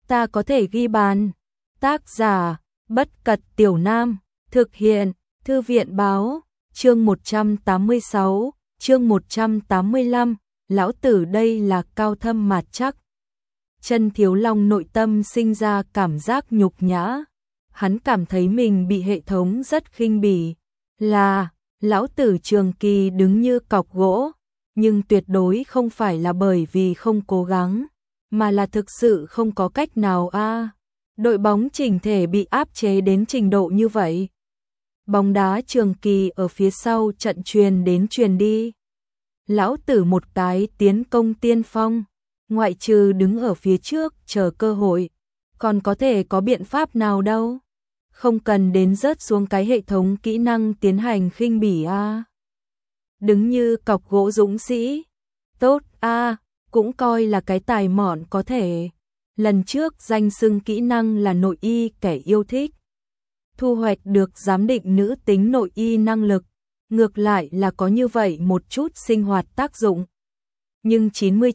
ta có thể ghi bàn. Tác giả, Bất Cật Tiểu Nam, thực hiện, Thư viện báo, chương 186, chương 185, lão tử đây là cao thâm mạt chắc. Chân Thiếu Long nội tâm sinh ra cảm giác nhục nhã. Hắn cảm thấy mình bị hệ thống rất khinh bỉ. Là, lão tử trường kỳ đứng như cọc gỗ, nhưng tuyệt đối không phải là bởi vì không cố gắng, mà là thực sự không có cách nào a. Đội bóng chỉnh thể bị áp chế đến trình độ như vậy. Bóng đá trường kỳ ở phía sau trận truyền đến truyền đi. Lão tử một cái tiến công tiên phong, ngoại trừ đứng ở phía trước chờ cơ hội, còn có thể có biện pháp nào đâu. Không cần đến rớt xuống cái hệ thống kỹ năng tiến hành khinh bỉ a. Đứng như cọc gỗ dũng sĩ. Tốt a, cũng coi là cái tài mọn có thể. Lần trước danh xưng kỹ năng là nội y kẻ yêu thích. Thu hoạch được giám định nữ tính nội y năng lực. Ngược lại là có như vậy một chút sinh hoạt tác dụng. Nhưng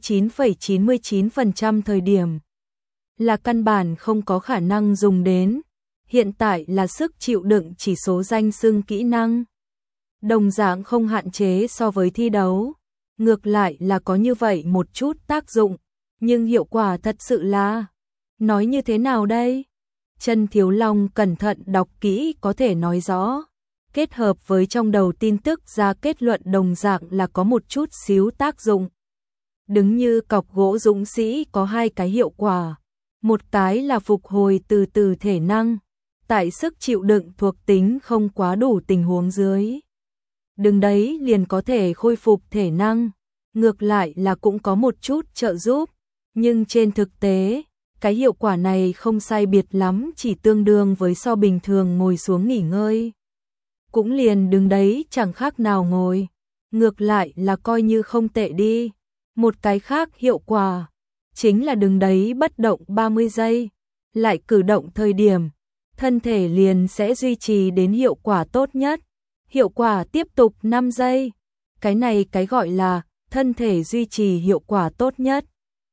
99,99% thời điểm là căn bản không có khả năng dùng đến. Hiện tại là sức chịu đựng chỉ số danh xưng kỹ năng. Đồng dạng không hạn chế so với thi đấu. Ngược lại là có như vậy một chút tác dụng. Nhưng hiệu quả thật sự là... Nói như thế nào đây? Chân Thiếu Long cẩn thận đọc kỹ có thể nói rõ. Kết hợp với trong đầu tin tức ra kết luận đồng dạng là có một chút xíu tác dụng. Đứng như cọc gỗ dũng sĩ có hai cái hiệu quả. Một cái là phục hồi từ từ thể năng. Tại sức chịu đựng thuộc tính không quá đủ tình huống dưới. Đứng đấy liền có thể khôi phục thể năng. Ngược lại là cũng có một chút trợ giúp. Nhưng trên thực tế, cái hiệu quả này không sai biệt lắm, chỉ tương đương với so bình thường ngồi xuống nghỉ ngơi. Cũng liền đứng đấy chẳng khác nào ngồi. Ngược lại là coi như không tệ đi. Một cái khác hiệu quả, chính là đứng đấy bất động 30 giây. Lại cử động thời điểm, thân thể liền sẽ duy trì đến hiệu quả tốt nhất. Hiệu quả tiếp tục 5 giây. Cái này cái gọi là thân thể duy trì hiệu quả tốt nhất.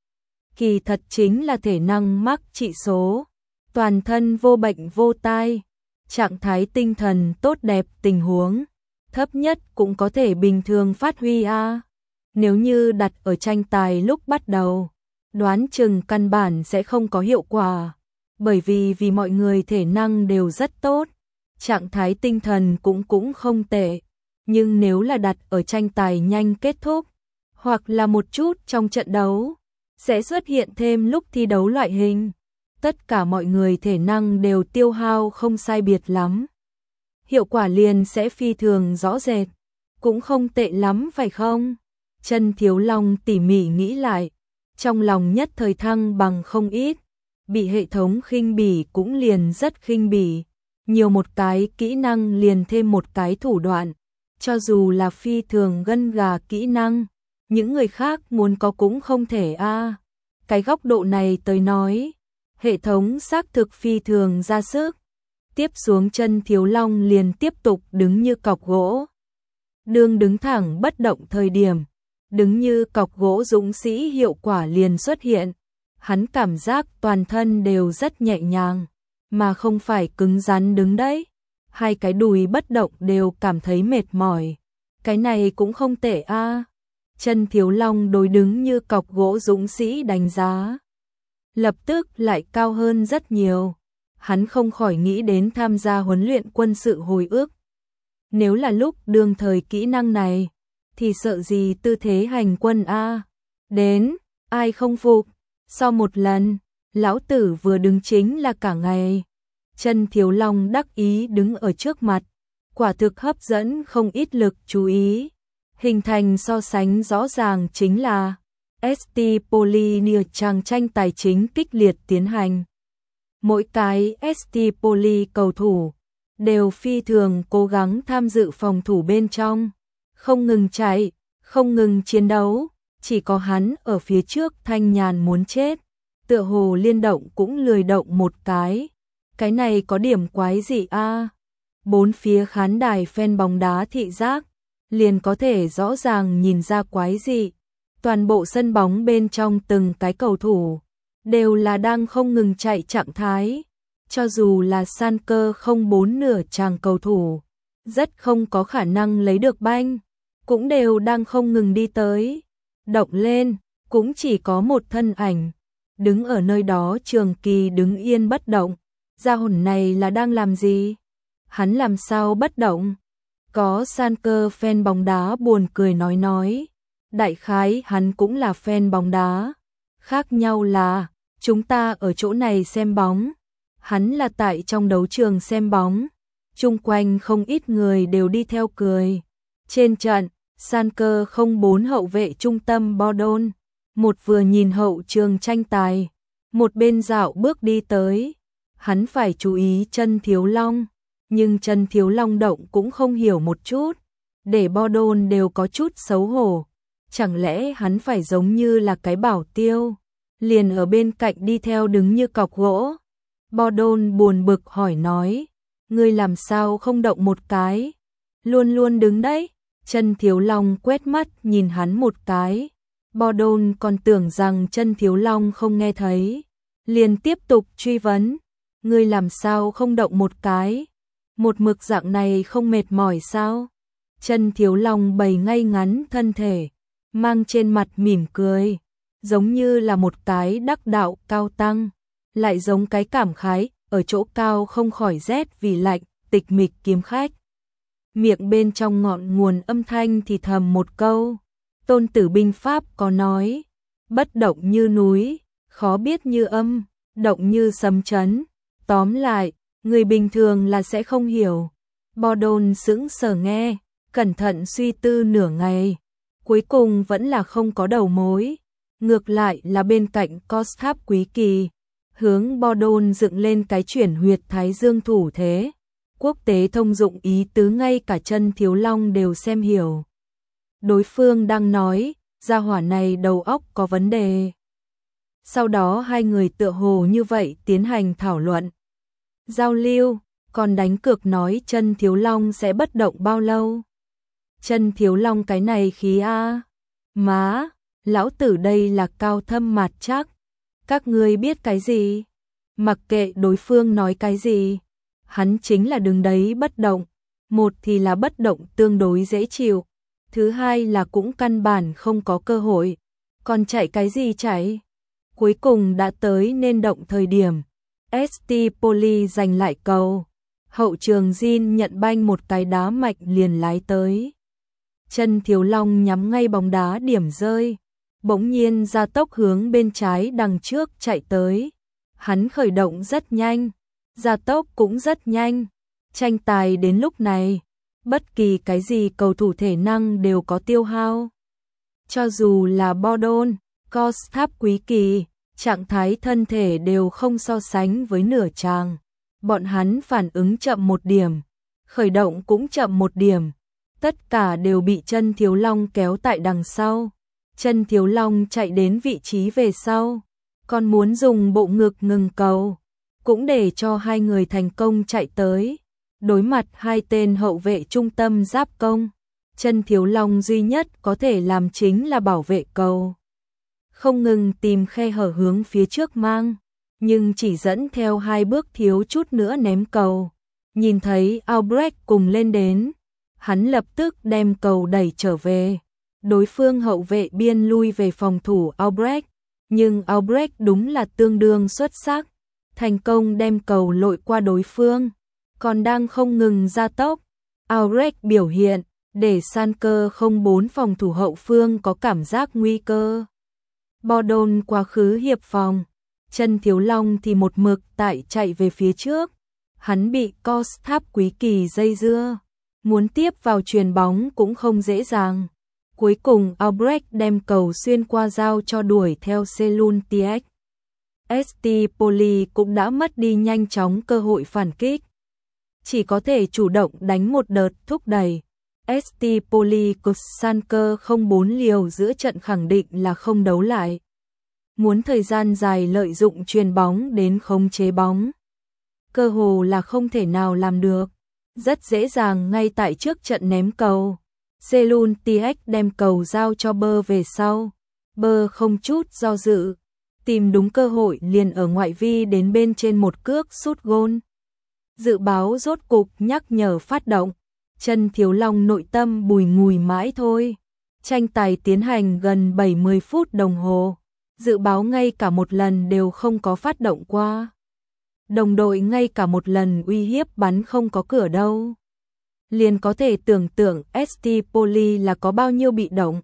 Kỳ thật chính là thể năng mắc trị số, toàn thân vô bệnh vô tai, trạng thái tinh thần tốt đẹp tình huống, thấp nhất cũng có thể bình thường phát huy a. Nếu như đặt ở tranh tài lúc bắt đầu, đoán chừng căn bản sẽ không có hiệu quả, bởi vì mọi người thể năng đều rất tốt, trạng thái tinh thần cũng không tệ, nhưng nếu là đặt ở tranh tài nhanh kết thúc, hoặc là một chút trong trận đấu, sẽ xuất hiện thêm lúc thi đấu loại hình. Tất cả mọi người thể năng đều tiêu hao không sai biệt lắm. Hiệu quả liền sẽ phi thường rõ rệt. Cũng không tệ lắm phải không? Chân Thiếu Long tỉ mỉ nghĩ lại. Trong lòng nhất thời thăng bằng không ít. Bị hệ thống khinh bỉ cũng liền rất khinh bỉ. Nhiều một cái kỹ năng liền thêm một cái thủ đoạn. Cho dù là phi thường gân gà kỹ năng, những người khác muốn có cũng không thể a. Cái góc độ này tới nói, hệ thống xác thực phi thường ra sức. Tiếp xuống Chân Thiếu Long liền tiếp tục đứng như cọc gỗ. Đương đứng thẳng bất động thời điểm, đứng như cọc gỗ dũng sĩ hiệu quả liền xuất hiện. Hắn cảm giác toàn thân đều rất nhẹ nhàng, mà không phải cứng rắn đứng đấy. Hai cái đùi bất động đều cảm thấy mệt mỏi. Cái này cũng không tệ a. Chân Thiếu Long đối đứng như cọc gỗ dũng sĩ đánh giá. Lập tức lại cao hơn rất nhiều. Hắn không khỏi nghĩ đến tham gia huấn luyện quân sự hồi ức. Nếu là lúc đương thời kỹ năng này, thì sợ gì tư thế hành quân a. Đến, ai không phục. Sau một lần, lão tử vừa đứng chính là cả ngày. Chân Thiếu Long đắc ý đứng ở trước mặt. Quả thực hấp dẫn không ít lực chú ý. Hình thành so sánh rõ ràng chính là ST Poly trang tranh tài chính kích liệt tiến hành. Mỗi cái ST Poly cầu thủ đều phi thường cố gắng tham dự phòng thủ bên trong, không ngừng chạy, không ngừng chiến đấu, chỉ có hắn ở phía trước thanh nhàn muốn chết, tựa hồ liên động cũng lười động một cái. Cái này có điểm quái gì a? Bốn phía khán đài fan bóng đá thị giác liền có thể rõ ràng nhìn ra quái dị. Toàn bộ sân bóng bên trong từng cái cầu thủ đều là đang không ngừng chạy trạng thái. Cho dù là Schalke 04 nửa chàng cầu thủ, rất không có khả năng lấy được banh, cũng đều đang không ngừng đi tới. Động lên, cũng chỉ có một thân ảnh, đứng ở nơi đó trường kỳ đứng yên bất động. Gia hồn này là đang làm gì? Hắn làm sao bất động? Có Schalke fan bóng đá buồn cười nói. Đại khái hắn cũng là fan bóng đá. Khác nhau là, chúng ta ở chỗ này xem bóng. Hắn là tại trong đấu trường xem bóng. Chung quanh không ít người đều đi theo cười. Trên trận, Schalke 04 hậu vệ trung tâm Bordon. Một vừa nhìn hậu trường tranh tài. Một bên dạo bước đi tới. Hắn phải chú ý chân Thiếu Long. Nhưng chân Thiếu Long động cũng không hiểu một chút. Để Bordon đều có chút xấu hổ. Chẳng lẽ hắn phải giống như là cái bảo tiêu, liền ở bên cạnh đi theo đứng như cọc gỗ. Bordon buồn bực hỏi nói, ngươi làm sao không động một cái, luôn luôn đứng đấy. Chân Thiếu Long quét mắt nhìn hắn một cái. Bordon còn tưởng rằng chân Thiếu Long không nghe thấy, liền tiếp tục truy vấn, ngươi làm sao không động một cái, một mực dạng này không mệt mỏi sao? Chân Thiếu Long bày ngay ngắn thân thể, mang trên mặt mỉm cười, giống như là một cái đắc đạo cao tăng, lại giống cái cảm khái, ở chỗ cao không khỏi rét vì lạnh, tịch mịch kiếm khách. Miệng bên trong ngọn nguồn âm thanh thì thầm một câu, Tôn Tử binh pháp có nói, bất động như núi, khó biết như âm, động như sấm chấn. Tóm lại, người bình thường là sẽ không hiểu. Bordon sững sờ nghe, cẩn thận suy tư nửa ngày. Cuối cùng vẫn là không có đầu mối. Ngược lại là bên cạnh Costháp Quý Kỳ, hướng Bordon dựng lên cái chuyển huyệt thái dương thủ thế. Quốc tế thông dụng ý tứ ngay cả chân Thiếu Long đều xem hiểu. Đối phương đang nói, gia hỏa này đầu óc có vấn đề. Sau đó hai người tựa hồ như vậy tiến hành thảo luận, giao lưu, còn đánh cược nói chân Thiếu Long sẽ bất động bao lâu. Chân Thiếu Long cái này khí a, má, lão tử đây là cao thâm mạt chắc. Các ngươi biết cái gì? Mặc kệ đối phương nói cái gì, hắn chính là đứng đấy bất động. Một thì là bất động tương đối dễ chịu, thứ hai là cũng căn bản không có cơ hội. Còn chạy cái gì chạy? Cuối cùng đã tới nên động thời điểm. ST Poli giành lại cầu. Hậu trường Jin nhận banh một cái đá mạnh liền lái tới. Chân Thiếu Long nhắm ngay bóng đá điểm rơi. Bỗng nhiên ra tốc hướng bên trái đằng trước chạy tới. Hắn khởi động rất nhanh, gia tốc cũng rất nhanh. Tranh tài đến lúc này, bất kỳ cái gì cầu thủ thể năng đều có tiêu hao. Cho dù là Bordon, Costháp Quý Kỳ, trạng thái thân thể đều không so sánh với nửa chàng. Bọn hắn phản ứng chậm một điểm, khởi động cũng chậm một điểm. Tất cả đều bị chân Thiếu Long kéo tại đằng sau. Chân Thiếu Long chạy đến vị trí về sau, còn muốn dùng bộ ngực ngừng cầu, cũng để cho hai người thành công chạy tới. Đối mặt hai tên hậu vệ trung tâm giáp công, chân Thiếu Long duy nhất có thể làm chính là bảo vệ cầu. Không ngừng tìm khe hở hướng phía trước mang, nhưng chỉ dẫn theo hai bước thiếu chút nữa ném cầu. Nhìn thấy Albrecht cùng lên đến, hắn lập tức đem cầu đẩy trở về. Đối phương hậu vệ biên lui về phòng thủ Albrecht, nhưng Albrecht đúng là tương đương xuất sắc, thành công đem cầu lội qua đối phương, còn đang không ngừng gia tốc. Albrecht biểu hiện để Schalke 04 phòng thủ hậu phương có cảm giác nguy cơ. Bordon quá khứ hiệp phòng, chân Thiếu Long thì một mực tại chạy về phía trước. Hắn bị Costháp Quý Kỳ dây dưa, muốn tiếp vào chuyền bóng cũng không dễ dàng. Cuối cùng Albrecht đem cầu xuyên qua giao cho đuổi theo Selun Tiek. ST Poli cũng đã mất đi nhanh chóng cơ hội phản kích, chỉ có thể chủ động đánh một đợt thúc đẩy. ST Poli của Schalke 04 liều giữa trận khẳng định là không đấu lại. Muốn thời gian dài lợi dụng chuyền bóng đến khống chế bóng, cơ hồ là không thể nào làm được. Rất dễ dàng ngay tại trước trận ném cầu, Selun Tiek đem cầu giao cho Bơ về sau. Bơ không chút do dự, tìm đúng cơ hội liền ở ngoại vi đến bên trên một cước sút gôn. Dự báo rốt cục nhắc nhở phát động, Chân Thiếu Long nội tâm bùi ngùi mãi thôi. Tranh tài tiến hành gần 70 phút đồng hồ, dự báo ngay cả một lần đều không có phát động qua. Đồng đội ngay cả một lần uy hiếp bắn không có cửa đâu. Liền có thể tưởng tượng ST Poly là có bao nhiêu bị động.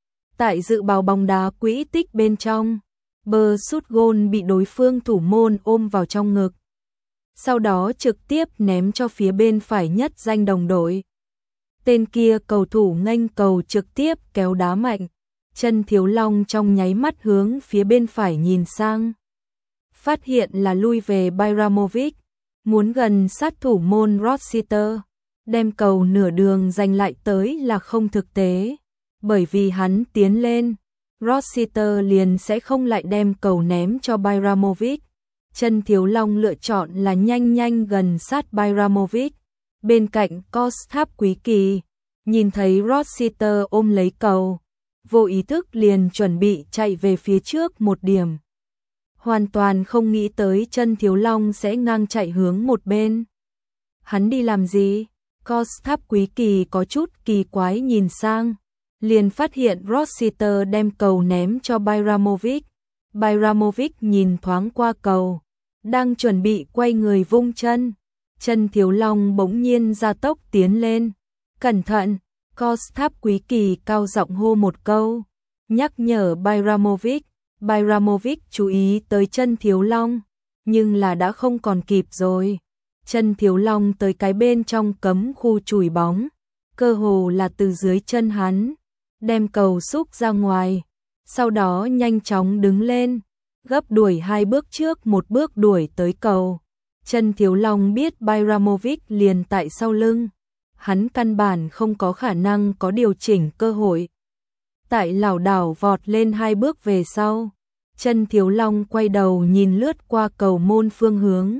Tại dự báo bóng đá quỹ tích bên trong, bơ sút gôn bị đối phương thủ môn ôm vào trong ngực. Sau đó trực tiếp ném cho phía bên phải nhất danh đồng đội. Tên kia cầu thủ nghênh cầu trực tiếp kéo đá mạnh. Chân Thiếu Long trong nháy mắt hướng phía bên phải nhìn sang. Phát hiện là lui về Bayramovic, muốn gần sát thủ môn Rossiter. Đem cầu nửa đường giành lại tới là không thực tế. Bởi vì hắn tiến lên, Rossiter liền sẽ không lại đem cầu ném cho Bayramovic. Chân Thiếu Long lựa chọn là nhanh gần sát Bayramovic. Bên cạnh Cos Tháp Quý Kỳ, nhìn thấy Rossiter ôm lấy cầu, vô ý thức liền chuẩn bị chạy về phía trước một điểm. Hoàn toàn không nghĩ tới Chân Thiếu Long sẽ ngang chạy hướng một bên. Hắn đi làm gì? Cos Tháp Quý Kỳ có chút kỳ quái nhìn sang, liền phát hiện Rossiter đem cầu ném cho Bayramovic. Bayramovic nhìn thoáng qua cầu, đang chuẩn bị quay người vung chân. Chân Thiếu Long bỗng nhiên gia tốc tiến lên. Cẩn thận! Cos Tháp Quý Kỳ cao giọng hô một câu, nhắc nhở Bayramovic. Bayramovic chú ý tới Chân Thiếu Long, nhưng là đã không còn kịp rồi. Chân Thiếu Long tới cái bên trong cấm khu chùi bóng, cơ hồ là từ dưới chân hắn, đem cầu xúc ra ngoài, sau đó nhanh chóng đứng lên, gấp đuổi 2 bước trước một bước đuổi tới cầu. Chân Thiếu Long biết Bayramovic liền tại sau lưng, hắn căn bản không có khả năng có điều chỉnh cơ hội. Tại lảo đảo vọt lên 2 bước về sau, Chân Thiếu Long quay đầu nhìn lướt qua cầu môn phương hướng.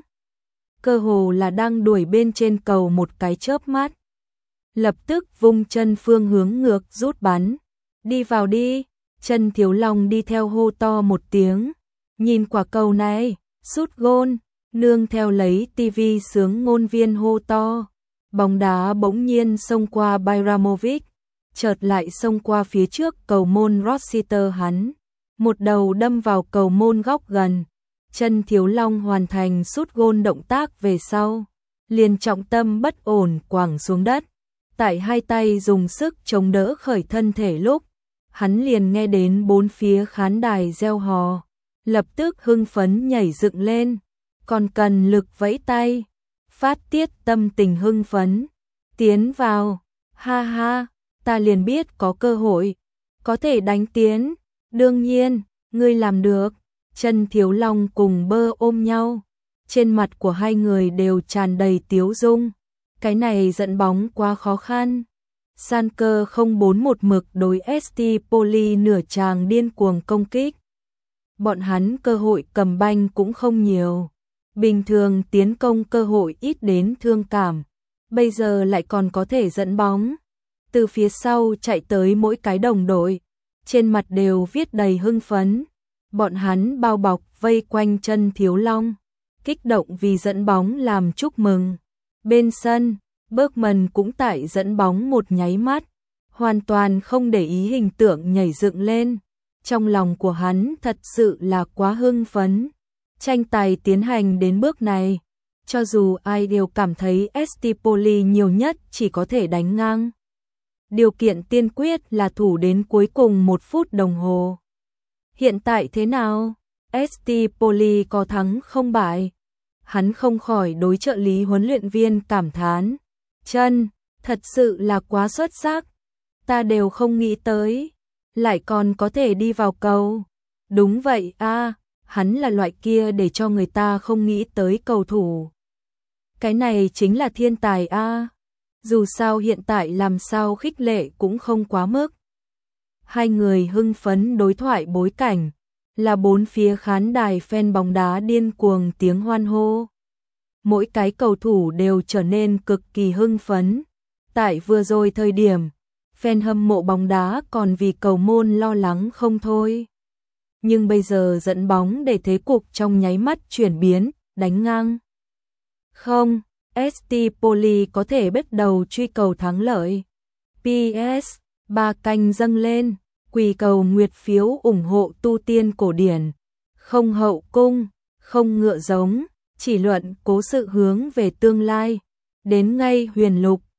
Cơ hồ là đang đuổi bên trên cầu một cái chớp mắt. Lập tức vung chân phương hướng ngược rút bắn. Đi vào đi! Chân Thiếu Long đi theo hô to một tiếng. Nhìn quả cầu này, sút gôn, nương theo lấy tivi sướng ngôn viên hô to. Bóng đá bỗng nhiên xông qua Bayramovic, chợt lại xông qua phía trước cầu môn Rossiter hắn. Một đầu đâm vào cầu môn góc gần. Chân Thiếu Long hoàn thành sút gôn động tác về sau, liền trọng tâm bất ổn quẳng xuống đất. Tại hai tay dùng sức chống đỡ khởi thân thể lúc, hắn liền nghe đến bốn phía khán đài reo hò, lập tức hưng phấn nhảy dựng lên, còn cần lực vẫy tay, phát tiết tâm tình hưng phấn. Tiến vào, ha ha, ta liền biết có cơ hội, có thể đánh tiến, đương nhiên, ngươi làm được. Chân Thiếu Long cùng bơ ôm nhau, trên mặt của hai người đều tràn đầy tiếu dung. Cái này dẫn bóng quá khó khăn. Sanker 041 mực đối ST Poly nửa tràng điên cuồng công kích. Bọn hắn cơ hội cầm banh cũng không nhiều. Bình thường tiến công cơ hội ít đến thương cảm. Bây giờ lại còn có thể dẫn bóng. Từ phía sau chạy tới mỗi cái đồng đội. Trên mặt đều viết đầy hưng phấn. Bọn hắn bao bọc vây quanh Chân Thiếu Long, kích động vì dẫn bóng làm chúc mừng. Bên sân, Bergman cũng tại dẫn bóng một nháy mắt, hoàn toàn không để ý hình tượng nhảy dựng lên. Trong lòng của hắn thật sự là quá hưng phấn. Tranh tài tiến hành đến bước này, cho dù ai đều cảm thấy ST Poly nhiều nhất chỉ có thể đánh ngang. Điều kiện tiên quyết là thủ đến cuối cùng 1 phút đồng hồ. Hiện tại thế nào? ST Poly có thắng không bại? Hắn không khỏi đối trợ lý huấn luyện viên cảm thán. Chân, thật sự là quá xuất sắc. Ta đều không nghĩ tới. Lại còn có thể đi vào cầu. Đúng vậy a, hắn là loại kia để cho người ta không nghĩ tới cầu thủ. Cái này chính là thiên tài a. Dù sao hiện tại làm sao khích lệ cũng không quá mức. Hai người hưng phấn đối thoại bối cảnh là bốn phía khán đài fan bóng đá điên cuồng tiếng hoan hô. Mỗi cái cầu thủ đều trở nên cực kỳ hưng phấn. Tại vừa rồi thời điểm, fan hâm mộ bóng đá còn vì cầu môn lo lắng không thôi. nhưng bây giờ dẫn bóng để thế cục trong nháy mắt chuyển biến, đánh ngang. Không, ST Poli có thể bắt đầu truy cầu thắng lợi. PS, 3 canh dâng lên, quỳ cầu nguyệt phiếu ủng hộ tu tiên cổ điển. Không hậu cung, không ngựa giống, chỉ luận cố sự hướng về tương lai. Đến ngay huyền lục.